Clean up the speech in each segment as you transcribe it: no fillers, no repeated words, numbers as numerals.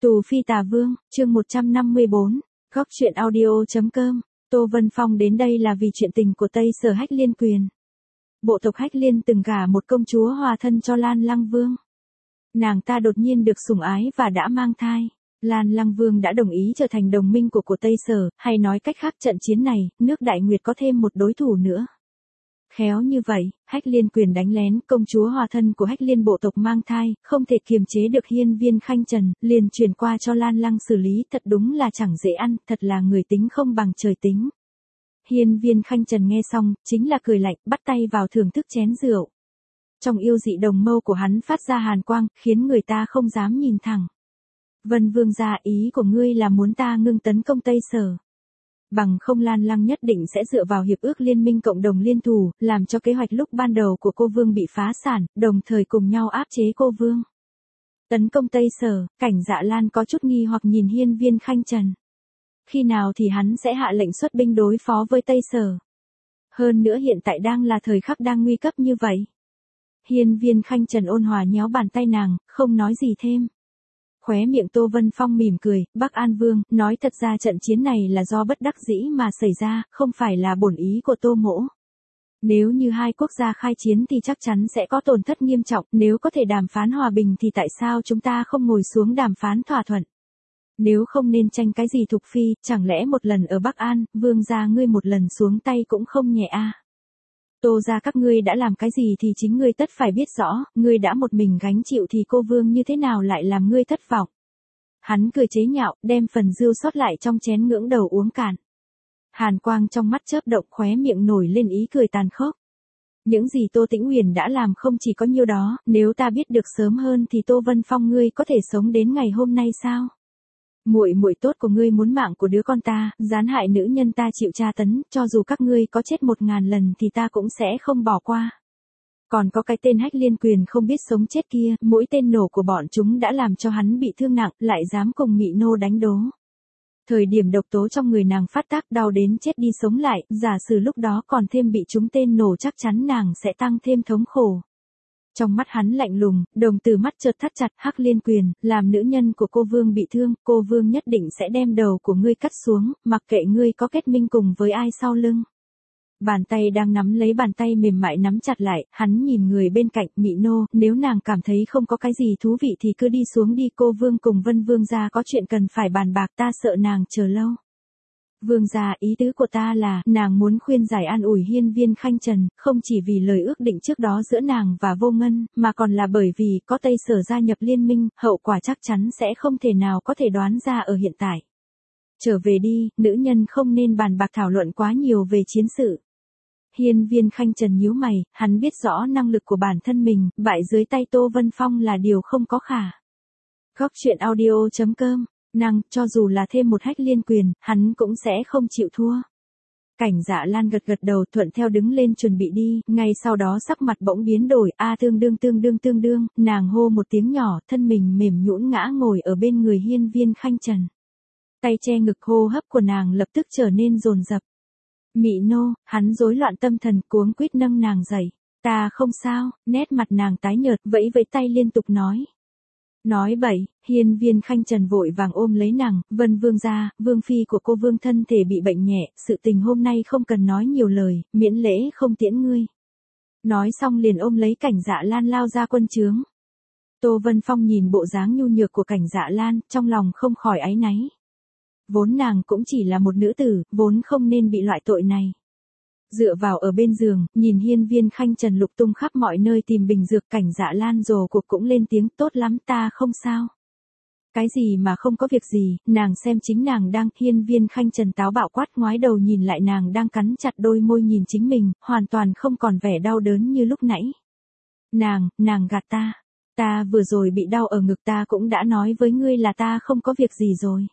Tù Phi Tà Vương, chương 154, góc truyện audio.com, Tô Vân Phong đến đây là vì chuyện tình của Tây Sở Hách Liên Quyền. Bộ tộc Hách Liên từng gả một công chúa hòa thân cho Lan Lăng Vương. Nàng ta đột nhiên được sủng ái và đã mang thai. Lan Lăng Vương đã đồng ý trở thành đồng minh của Tây Sở, hay nói cách khác trận chiến này, nước Đại Nguyệt có thêm một đối thủ nữa. Khéo như vậy, Hách Liên Quyền đánh lén, công chúa hòa thân của Hách Liên bộ tộc mang thai, không thể kiềm chế được Hiên Viên Khanh Trần, liền chuyển qua cho Lan Lăng xử lý, thật đúng là chẳng dễ ăn, thật là người tính không bằng trời tính. Hiên Viên Khanh Trần nghe xong, chính là cười lạnh, bắt tay vào thưởng thức chén rượu. Trong yêu dị đồng mâu của hắn phát ra hàn quang, khiến người ta không dám nhìn thẳng. Vân Vương gia, ý của ngươi là muốn ta ngưng tấn công Tây Sở. Bằng không Lan Lăng nhất định sẽ dựa vào hiệp ước liên minh cộng đồng liên thủ, làm cho kế hoạch lúc ban đầu của cô Vương bị phá sản, đồng thời cùng nhau áp chế cô Vương. Tấn công Tây Sở, Cảnh Dạ Lan có chút nghi hoặc nhìn Hiên Viên Khanh Trần. Khi nào thì hắn sẽ hạ lệnh xuất binh đối phó với Tây Sở? Hơn nữa hiện tại đang là thời khắc đang nguy cấp như vậy. Hiên Viên Khanh Trần ôn hòa nhéo bàn tay nàng, không nói gì thêm. Khóe miệng Tô Vân Phong mỉm cười, Bắc An Vương, nói thật ra trận chiến này là do bất đắc dĩ mà xảy ra, không phải là bổn ý của Tô Mỗ. Nếu như hai quốc gia khai chiến thì chắc chắn sẽ có tổn thất nghiêm trọng, nếu có thể đàm phán hòa bình thì tại sao chúng ta không ngồi xuống đàm phán thỏa thuận? Nếu không nên tranh cái gì Thục Phi, chẳng lẽ một lần ở Bắc An, Vương gia ngươi một lần xuống tay cũng không nhẹ a? Tô gia các ngươi đã làm cái gì thì chính ngươi tất phải biết rõ, ngươi đã một mình gánh chịu thì cô Vương như thế nào lại làm ngươi thất vọng. Hắn cười chế nhạo, đem phần rượu sót lại trong chén ngưỡng đầu uống cạn. Hàn quang trong mắt chớp động, khóe miệng nổi lên ý cười tàn khốc. Những gì Tô Tĩnh Uyển đã làm không chỉ có nhiêu đó, nếu ta biết được sớm hơn thì Tô Vân Phong ngươi có thể sống đến ngày hôm nay sao? Muội muội tốt của ngươi muốn mạng của đứa con ta, gián hại nữ nhân ta chịu tra tấn, cho dù các ngươi có chết 1000 lần thì ta cũng sẽ không bỏ qua. Còn có cái tên Hách Liên Quyền không biết sống chết kia, mỗi tên nổ của bọn chúng đã làm cho hắn bị thương nặng, lại dám cùng Mị Nô đánh đố. Thời điểm độc tố trong người nàng phát tác đau đến chết đi sống lại, giả sử lúc đó còn thêm bị chúng tên nổ chắc chắn nàng sẽ tăng thêm thống khổ. Trong mắt hắn lạnh lùng, đồng tử mắt chợt thắt chặt, Hách Liên Quyền, làm nữ nhân của cô Vương bị thương, cô Vương nhất định sẽ đem đầu của ngươi cắt xuống, mặc kệ ngươi có kết minh cùng với ai sau lưng. Bàn tay đang nắm lấy bàn tay mềm mại nắm chặt lại, hắn nhìn người bên cạnh, Mị Nô, nếu nàng cảm thấy không có cái gì thú vị thì cứ đi xuống đi, cô Vương cùng Vân Vương gia có chuyện cần phải bàn bạc, ta sợ nàng chờ lâu. Vương gia, ý tứ của ta là, nàng muốn khuyên giải an ủi Hiên Viên Khanh Trần, không chỉ vì lời ước định trước đó giữa nàng và Vô Ngân, mà còn là bởi vì có Tây Sở gia nhập liên minh, hậu quả chắc chắn sẽ không thể nào có thể đoán ra ở hiện tại. Trở về đi, nữ nhân không nên bàn bạc thảo luận quá nhiều về chiến sự. Hiên Viên Khanh Trần nhíu mày, hắn biết rõ năng lực của bản thân mình, bại dưới tay Tô Vân Phong là điều không có khả. Góc truyện audio.com, cho dù là thêm một Hách Liên Quyền, hắn cũng sẽ không chịu thua. Cảnh Dạ Lan gật gật đầu thuận theo đứng lên chuẩn bị đi, ngay sau đó sắc mặt bỗng biến đổi, tương đương, nàng hô một tiếng nhỏ, thân mình mềm nhũn ngã ngồi ở bên người Hiên Viên Khanh Trần. Tay che ngực, hô hấp của nàng lập tức trở nên dồn dập. Mị Nô, hắn rối loạn tâm thần cuống quýt nâng nàng dậy. Ta không sao, nét mặt nàng tái nhợt, vẫy với tay liên tục nói. Nói bậy, Hiên Viên Khanh Trần vội vàng ôm lấy nàng, Vân Vương gia, Vương phi của cô Vương thân thể bị bệnh nhẹ, sự tình hôm nay không cần nói nhiều lời, miễn lễ không tiễn ngươi. Nói xong liền ôm lấy Cảnh Dạ Lan lao ra quân trướng. Tô Vân Phong nhìn bộ dáng nhu nhược của Cảnh Dạ Lan, trong lòng không khỏi áy náy. Vốn nàng cũng chỉ là một nữ tử, vốn không nên bị loại tội này. Dựa vào ở bên giường, nhìn Hiên Viên Khanh Trần lục tung khắp mọi nơi tìm bình dược, Cảnh Dạ Lan rồ cuộc cũng lên tiếng, tốt lắm, ta không sao. Cái gì mà không có việc gì, nàng xem chính nàng đang, Hiên Viên Khanh Trần táo bạo quát, ngoái đầu nhìn lại nàng đang cắn chặt đôi môi nhìn chính mình, hoàn toàn không còn vẻ đau đớn như lúc nãy. Nàng gạt ta. Ta vừa rồi bị đau ở ngực, ta cũng đã nói với ngươi là ta không có việc gì rồi.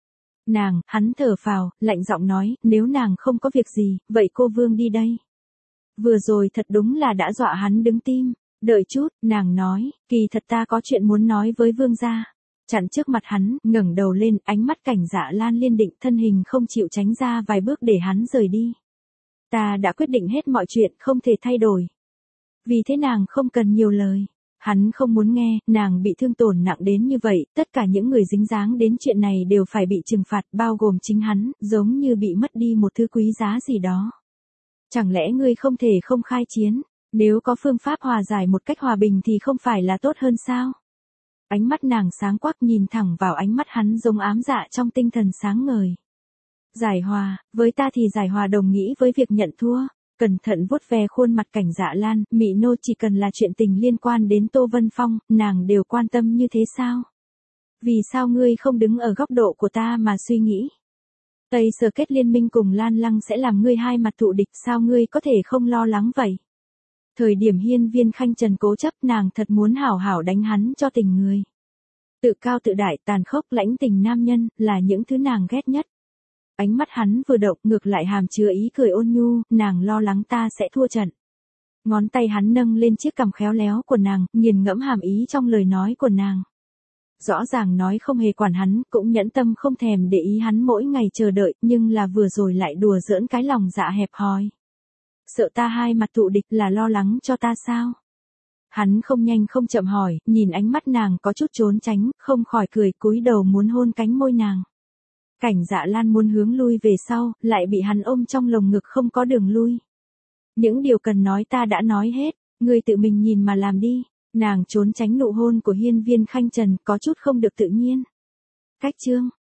Hắn thở phào, lạnh giọng nói, nếu nàng không có việc gì, vậy cô Vương đi đây. Vừa rồi thật đúng là đã dọa hắn đứng tim. Đợi chút, nàng nói, kỳ thật ta có chuyện muốn nói với Vương gia. Chặn trước mặt hắn, ngẩng đầu lên, ánh mắt Cảnh Dạ Lan liên định, thân hình không chịu tránh ra vài bước để hắn rời đi. Ta đã quyết định hết mọi chuyện, không thể thay đổi. Vì thế nàng không cần nhiều lời. Hắn không muốn nghe, nàng bị thương tổn nặng đến như vậy, tất cả những người dính dáng đến chuyện này đều phải bị trừng phạt, bao gồm chính hắn, giống như bị mất đi một thứ quý giá gì đó. Chẳng lẽ ngươi không thể không khai chiến? Nếu có phương pháp hòa giải một cách hòa bình thì không phải là tốt hơn sao? Ánh mắt nàng sáng quắc nhìn thẳng vào ánh mắt hắn giống ám dạ trong tinh thần sáng ngời. Giải hòa, với ta thì giải hòa đồng nghĩa với việc nhận thua. Cẩn thận vuốt ve khuôn mặt Cảnh Dạ Lan, Mị Nô chỉ cần là chuyện tình liên quan đến Tô Vân Phong, nàng đều quan tâm như thế sao? Vì sao ngươi không đứng ở góc độ của ta mà suy nghĩ? Tây Sở kết liên minh cùng Lan Lăng sẽ làm ngươi hai mặt thù địch, sao ngươi có thể không lo lắng vậy? Thời điểm Hiên Viên Khanh Trần cố chấp, nàng thật muốn hảo hảo đánh hắn cho tình người. Tự cao tự đại, tàn khốc, lãnh tình nam nhân, là những thứ nàng ghét nhất. Ánh mắt hắn vừa động, ngược lại hàm chứa ý cười ôn nhu, nàng lo lắng ta sẽ thua trận. Ngón tay hắn nâng lên chiếc cằm khéo léo của nàng, nghiền ngẫm hàm ý trong lời nói của nàng. Rõ ràng nói không hề quản hắn, cũng nhẫn tâm không thèm để ý hắn mỗi ngày chờ đợi, nhưng là vừa rồi lại đùa giỡn cái lòng dạ hẹp hòi. Sợ ta hai mặt thù địch là lo lắng cho ta sao? Hắn không nhanh không chậm hỏi, nhìn ánh mắt nàng có chút trốn tránh, không khỏi cười, cúi đầu muốn hôn cánh môi nàng. Cảnh Dạ Lan muốn hướng lui về sau, lại bị hắn ôm trong lồng ngực không có đường lui. Những điều cần nói ta đã nói hết, ngươi tự mình nhìn mà làm đi. Nàng trốn tránh nụ hôn của Hiên Viên Khanh Trần, có chút không được tự nhiên. Cách chương